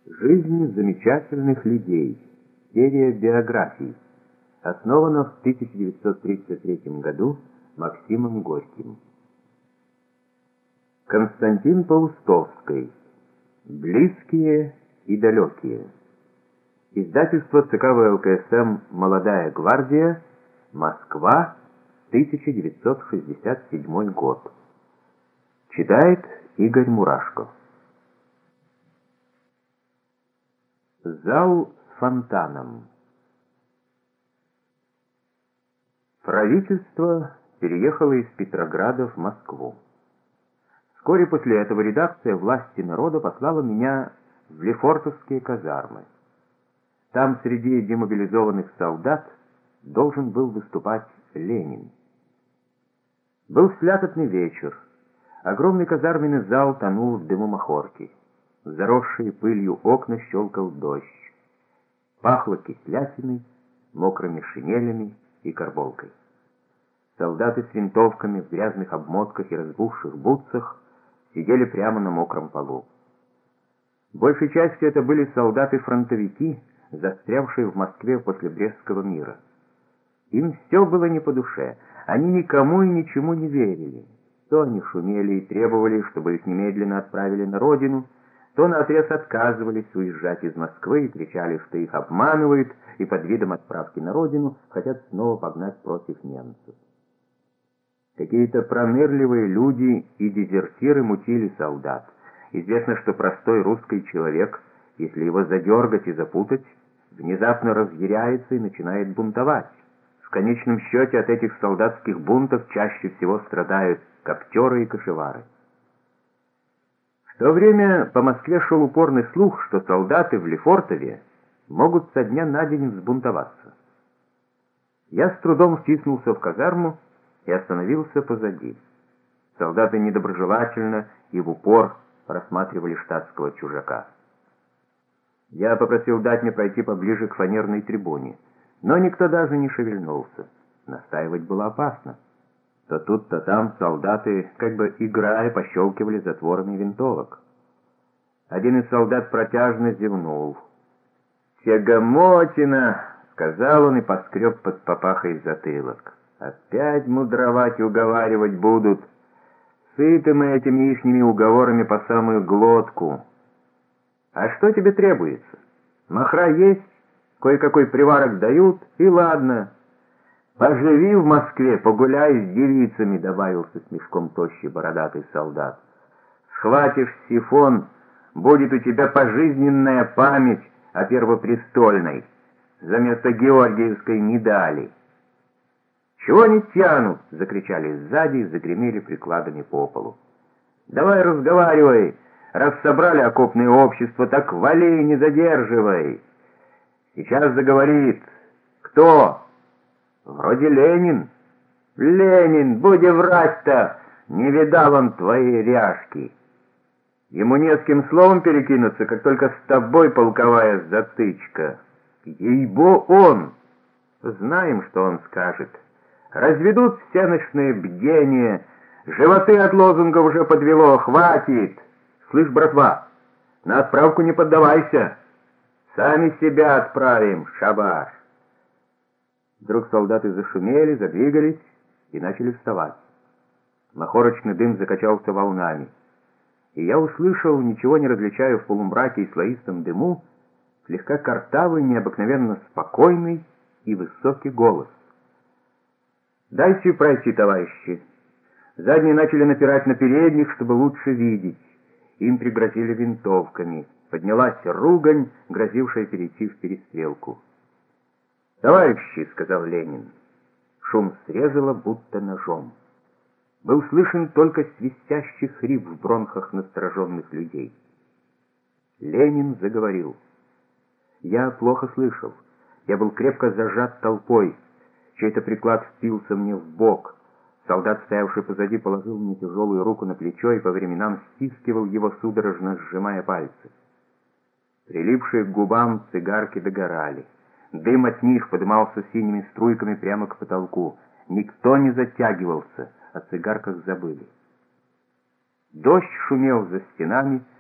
Жизнь замечательных людей. Серия биографий. Основана в 1933 году Максимом Горьким. Константин Паустовский. Близкие и далекие. Издательство ЦК ВЛКСМ «Молодая гвардия», Москва, 1967 год. Читает Игорь Мурашко. Зал с фонтаном. Правительство переехало из Петрограда в Москву. Вскоре после этого редакция «Власти народа» послала меня в Лефортовские казармы. Там среди демобилизованных солдат должен был выступать Ленин. Был слякотный вечер. Огромный казарменный зал тонул в дыму махорки. В заросшие пылью окна щелкал дождь. Пахло кислятиной, мокрыми шинелями и карболкой. Солдаты с винтовками в грязных обмотках и разбухших бутсах сидели прямо на мокром полу. Большей частью это были солдаты-фронтовики, застрявшие в Москве после Брестского мира. Им все было не по душе, они никому и ничему не верили. То они шумели и требовали, чтобы их немедленно отправили на родину, то наотрез отказывались уезжать из Москвы и кричали, что их обманывают и под видом отправки на родину хотят снова погнать против немцев. Какие-то пронырливые люди и дезертиры мутили солдат. Известно, что простой русский человек, если его задергать и запутать, внезапно разъяряется и начинает бунтовать. В конечном счете от этих солдатских бунтов чаще всего страдают коптеры и кошевары. В то время по Москве шел упорный слух, что солдаты в Лефортове могут со дня на день взбунтоваться. Я с трудом втиснулся в казарму и остановился позади. Солдаты недоброжелательно и в упор рассматривали штатского чужака. Я попросил дать мне пройти поближе к фанерной трибуне, но никто даже не шевельнулся. Настаивать было опасно. То тут, то там солдаты, как бы играя, пощелкивали затворами винтовок. Один из солдат протяжно зевнул. «Тягомотина!» — сказал он и поскреб под папахой затылок. «Опять мудровать и уговаривать будут. Сыты мы этими ихними уговорами по самую глотку. А что тебе требуется? Махра есть, кое-какой приварок дают, и ладно. Поживи в Москве, погуляй с девицами», — добавился с мешком тощий бородатый солдат. «Схватишь сифон, будет у тебя пожизненная память о первопрестольной, за место Георгиевской медали». «Чего не тянут?» — закричали сзади и загремели прикладами по полу. «Давай разговаривай, раз собрали окопное общество, так вали, не задерживай. Сейчас заговорит. Кто?» «Вроде Ленин». «Ленин, буди врать-то, не видал он твоей ряжки. Ему не с кем словом перекинуться, как только с тобой полковая затычка. Ей-бо он. Знаем, что он скажет. Разведут всеночное бдение, животы от лозунга уже подвело, хватит. Слышь, братва, на отправку не поддавайся. Сами себя отправим, шабаш». Вдруг солдаты зашумели, задвигались и начали вставать. Махорочный дым закачался волнами. И я услышал, ничего не различая в полумраке и слоистом дыму, слегка картавый, необыкновенно спокойный и высокий голос. «Дайте пройти, товарищи». Задние начали напирать на передних, чтобы лучше видеть. Им пригрозили винтовками. Поднялась ругань, грозившая перейти в перестрелку. «Товарищи», — сказал Ленин. Шум срезало, будто ножом. Был слышен только свистящий хрип в бронхах настороженных людей. Ленин заговорил. Я плохо слышал. Я был крепко зажат толпой. Чей-то приклад впился мне в бок. Солдат, стоявший позади, положил мне тяжелую руку на плечо и по временам стискивал его, судорожно сжимая пальцы. Прилипшие к губам цигарки догорали. Дым от них подымался синими струйками прямо к потолку. Никто не затягивался, о цигарках забыли. Дождь шумел за стенами,